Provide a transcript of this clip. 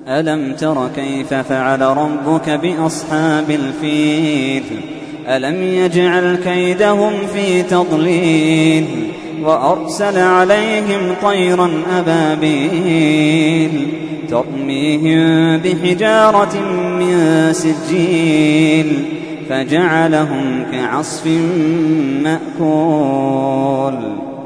ألم تر كيف فعل ربك بأصحاب الفيل ألم يجعل كيدهم في تضليل وأرسل عليهم طيرا أبابيل ترميهم بحجارة من سجيل فجعلهم كعصف مأكول.